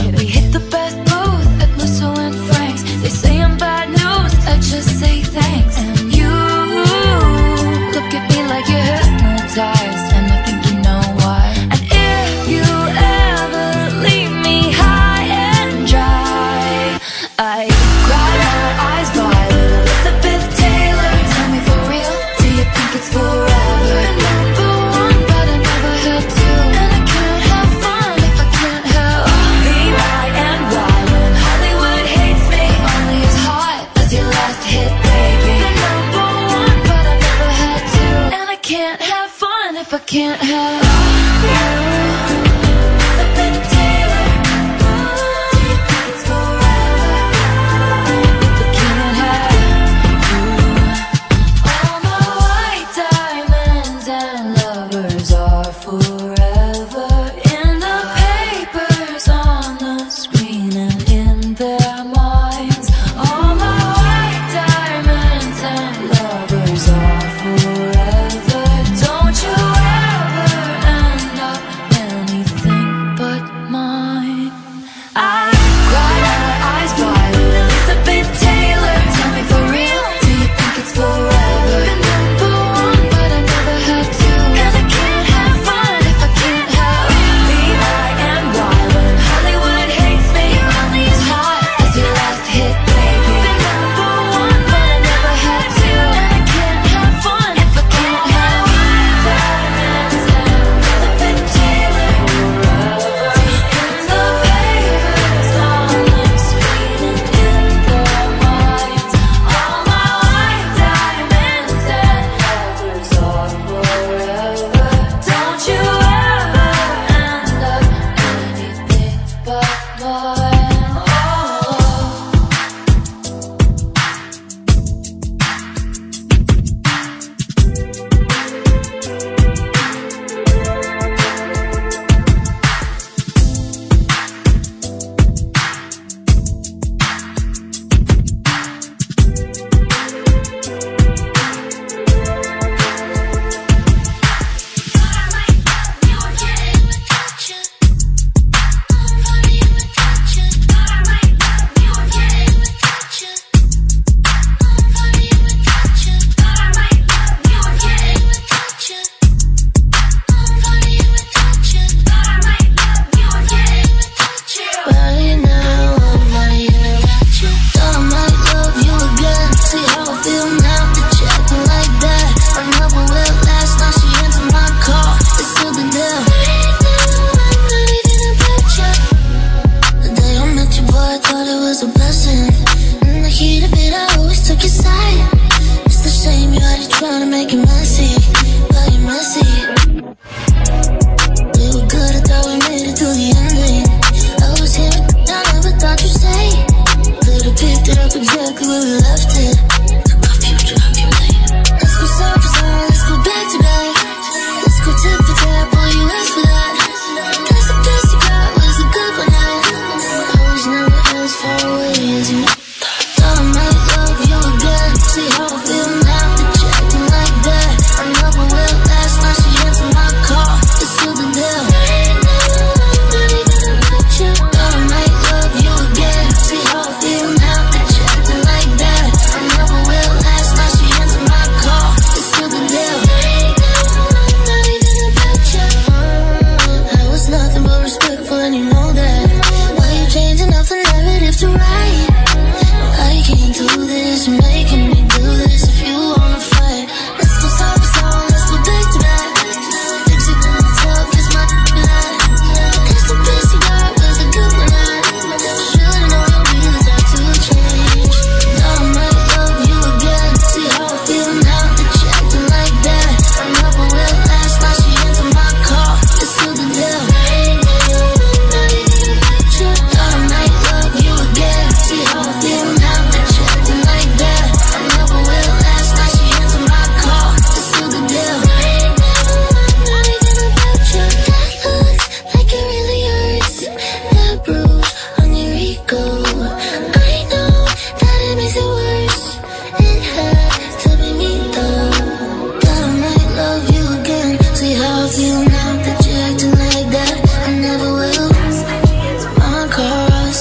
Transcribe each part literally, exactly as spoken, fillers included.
get it. We hit the best booth at Musso and Frank's. They say I'm bad news, I just say thanks. And you look at me like you're hypnotized, and I think you know why. And if you ever leave me high and dry, I cry my eyes wide. Elizabeth Taylor, tell me for real, do you think it's forever? Number one, but I never had to. And I can't have fun if I can't have me, my, and why. When Hollywood hates me, only as hot as your last hit, baby. Number one, but I never had to. And I can't have fun if I can't have you. Elizabeth Taylor, do you think it's forever if I can't have you? All my white diamonds and lovers are forever in the papers, on the screen, and in their minds. All my white diamonds and lovers are forever. Don't you ever end up anything but mine. I cry my eyes wide. Elizabeth Taylor, tell me for real, do you think it's forever? Number one, but I never had to. And I can't have fun if I can't have me, my, and why. When Hollywood hates me, only as hot as your last hit, baby. Number one, but I never had to. And I can't have fun if I can't have diamonds and Elizabeth Taylor forever in the papers, on the screen, and in their minds. All my white diamonds and lovers are forever. Don't you ever end up anything but mine. Oh. Right now, I'm not here. Thought I might love you again. See how I feel now that you're acting like that. I never will last, now she answered my call. It's still the deal. I'm not even a picture. The day I met you, boy, I thought it was a blessing. In the heat of it, I always took your side. It's the shame you're already trying to make it messy. But you're messy. We were good, I thought we made it through the ending. I was here, I never thought you'd say. Could've picked it up exactly where we left it. Took my future off your plate. Let's go side for side, let's go back to back. Let's go tip for tap, boy, you asked for that. Guess the best you got was a good one, I was never as far away as you. Thought I might love you again. See how I feel now that you're acting like that. I never will last, now she answered my call. It's still the deal. Not even a picture. Thought I might love you again. See how I feel now that you're acting like that. I never will last, now she answered my call. It's still the deal. Not even a picture. I was nothing but respectful, and you know that. Why you changing up for now?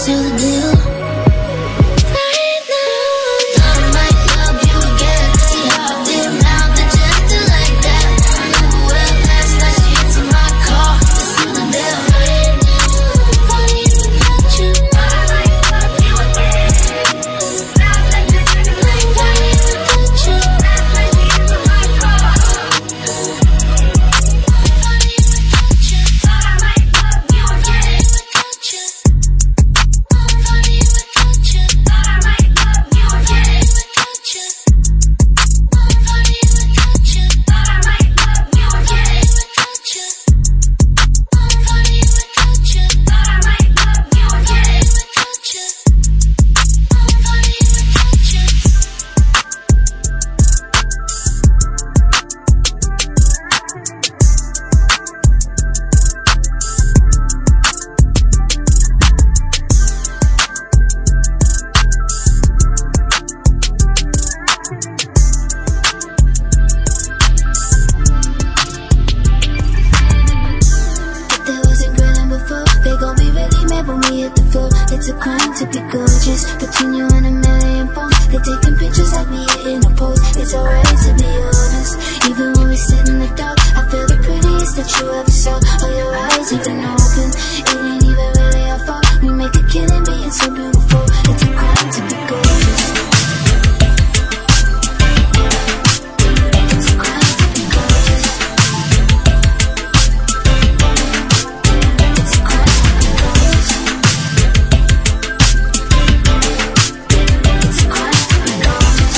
seal the deal. Right now, I might love you again. See how I feel now that you acting like that. I never will last night she hits in my car to seal the deal. Right now, funny without you. I might love you again. Now that you acting like funny without you. Last night she hits in my car. Funny without you. Thought I might love you again. Without you. Funny without you. Thought I might love you again. Without you. Funny without you. Thought I might love you again. Without you. Funny without you. Thought I might love you again. Without you. Funny without you. If there wasn't grilling before, they gon' be really mad when we hit the floor. It's a crime to be gorgeous, between you and a million phones. They taking pictures like me in a pose. It's alright to be honest, even when we sit in the dark. I feel the prettiest that you ever saw. All your eyes even open, it ain't even really our fault. We make a killing being so beautiful. It's a crime to be gorgeous. It's a crime to be gorgeous. It's a crime to be gorgeous. It's a crime to be gorgeous.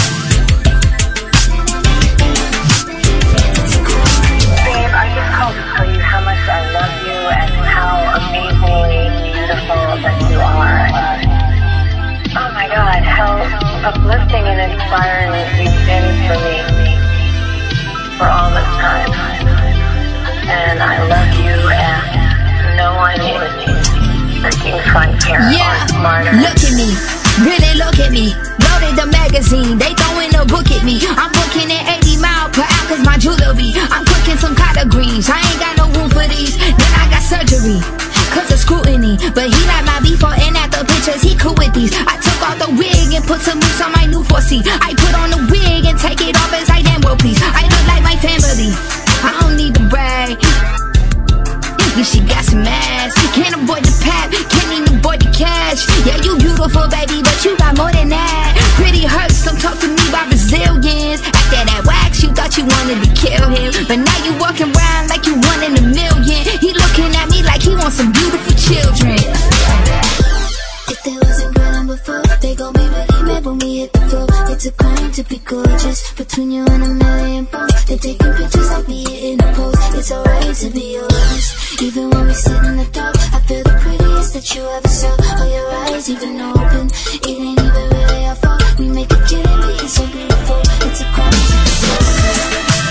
It's a crime. Babe, I just called to tell you how much I love you and how amazingly beautiful that you are. Oh my God, how uplifting and inspiring you've been for me for all this time. And I love you, and no one is freaking funnier or Yeah, smarter. look at me, really look at me. Loaded the magazine, they throwing a book at me. I'm booking at eighty mile per hour cause my jewelry. I'm cooking some collard greens, I ain't got no room for these. Then I got surgery, cause of scrutiny. But he like my before and after pictures, he cool with these. I took off the wig and put some moves on my new four C. I put on the wig and take it off as I damn well please. I look like my family, I don't need to brag. Yeah, she got some ass. Can't avoid the pap, can't even avoid the cash. Yeah, you beautiful, baby, but you got more than that. Pretty hurts, don't talk to me about Brazilians. After that wax, you thought you wanted to kill him, but now you walking around like you one in a million. He looking at me like he wants some beautiful children. If there wasn't grilling before, they gon' be really mad when we hit the floor. It's a crime to be gorgeous, between you and a million phones. They taking pictures like me in a pose. It's alright to be honest, even when we sit in the dark. I feel the prettiest that you ever saw. All your eyes even open, it ain't even really our fault. We make a killing being so beautiful. It's a crime to be gorgeous.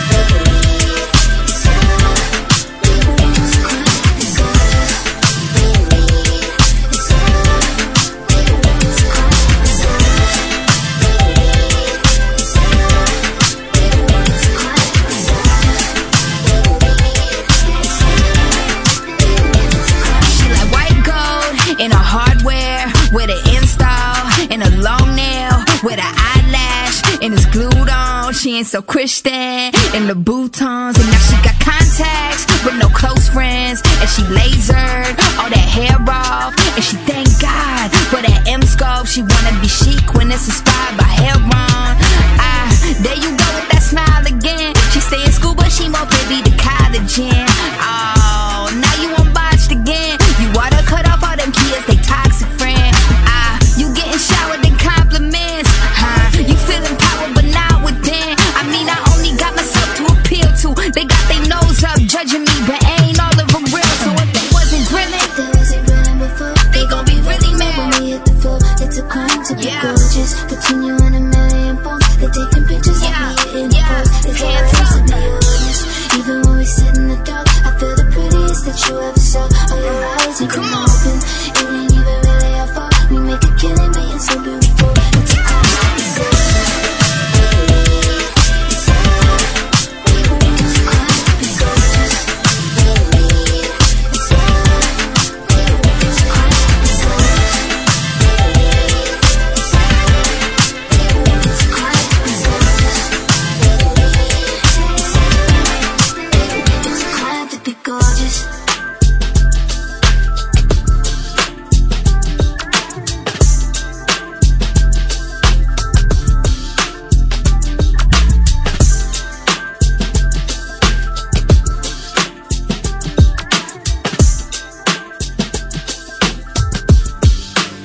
In a hardware, with an install, and a long nail, with an eyelash, and it's glued on. She ain't so Christian, in the boutons, and now she got contacts, with no close friends, and she lasered all that hair off, and she thank God for that M-scope. She wanna be chic when it's inspired by Heron. Ah, there you go with that smile again. She stay in school, but she more privy to college in. Oh, now you unbotched again. You water cut off all them kids, they toxic friend. Ah, you getting showered in compliments. Huh? You feeling power, but not within. I mean, I only got myself to appeal to. They got their nose up, judging me, but ain't all of them real. So if they wasn't grilling, if they wasn't grilling before, they gon' be really mad when we hit the floor. It's a crime to be Yeah. gorgeous, between you and a million phones. They taking pictures Yeah, like me in yeah, a pose. It's hands alright to up. be honest, even when we sit in the dark.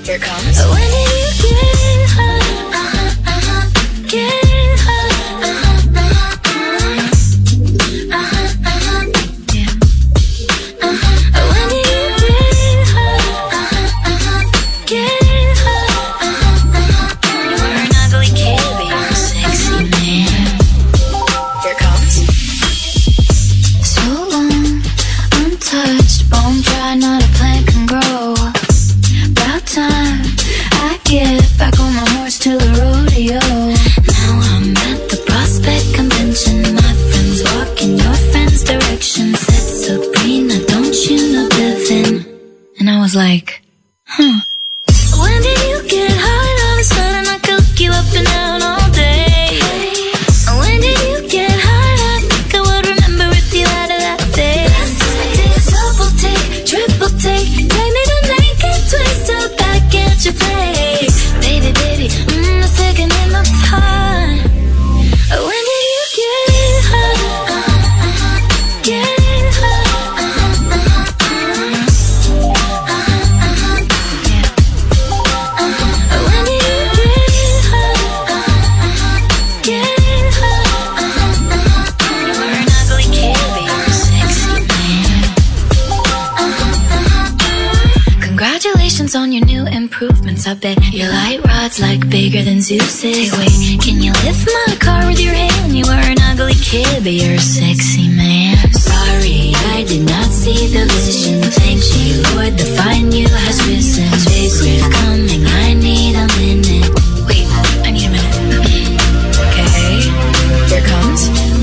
Here comes. When did you get high? Uh-huh, uh-huh. Get high. Uh-huh, uh-huh. Uh-huh, uh-huh. Yeah. Uh-huh. When did you get high? Uh-huh, uh-huh. Get high. Uh-huh, uh-huh. You were an ugly kid, but you were a sexy man. Here comes. So long, untouched, bone dry, not a plant can grow. About time I get back on my horse to the rodeo. Now I'm at the Prospect Convention. My friends walk in your friend's direction. Said Sabrina, don't you know Devin? And I was like, huh. When did you get high? All of a sudden I could look you up and down all day. When did you get high? I think I would remember if you had a that face. Double take, triple take, take me to naked twist up back at your place. Baby, baby, mm, a second in the time. When did you get high? Uh-huh, uh-huh. Get high. Uh-huh, uh-huh. Uh-huh, uh-huh. Yeah. Uh-huh. When did you get high? Uh-huh, uh-huh. Get high. Uh-huh, uh-huh. You were an ugly kid, but you were a sexy man. Uh-huh, uh-huh. Congratulations on your new improvements. I bet your light rod's like bigger than Zeus's. Hey, wait, can you lift my car with your hand? You were an ugly kid, but you're a sexy man. Sorry, I did not see the vision. Thank you, Lord, the fine you has risen. Big riff coming, I need a minute. Wait, I need a minute. Okay, here comes.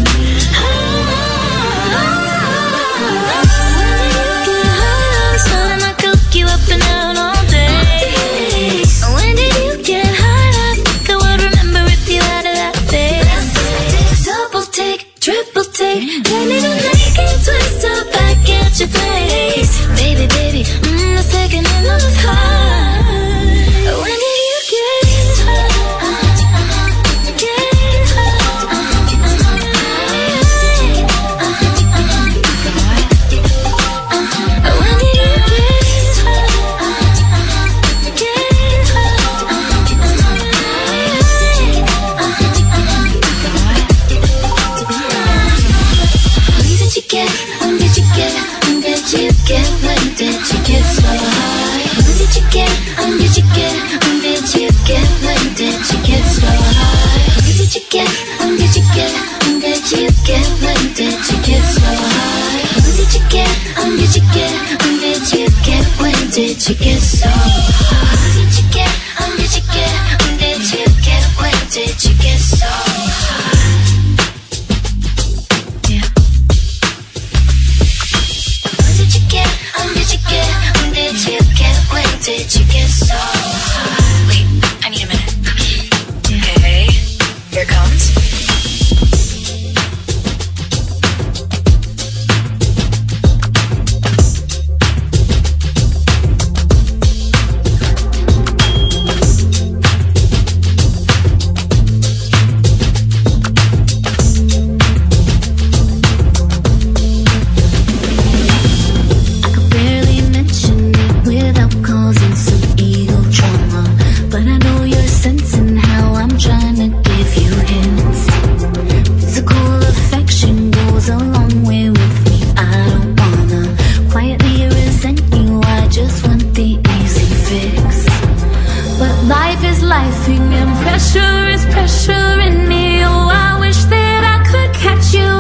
You up and down all day. When did you get high? I think I would remember if you had a that face. Double take, triple take, take me to naked twist up back at your place. Baby, baby, mm, a second in the time. When did you get high? Uh-huh, get high. Uh-huh, uh-huh. Uh-huh. When did you get When did you get, when did you get, when did you get so high? When did you get, when did you get, when did you get, when did you get so high? When did you get, when did you get, when did you get, when did you get so high? When did you get, when did you get, when did you get, when did you get so high? When did you get, when did you get, when did you get, when did you get so high? When did you get, when did you get, when did you get so high? Wait, I need a minute. Okay, here comes. Pressure is pressure in me. Oh, I wish that I could catch you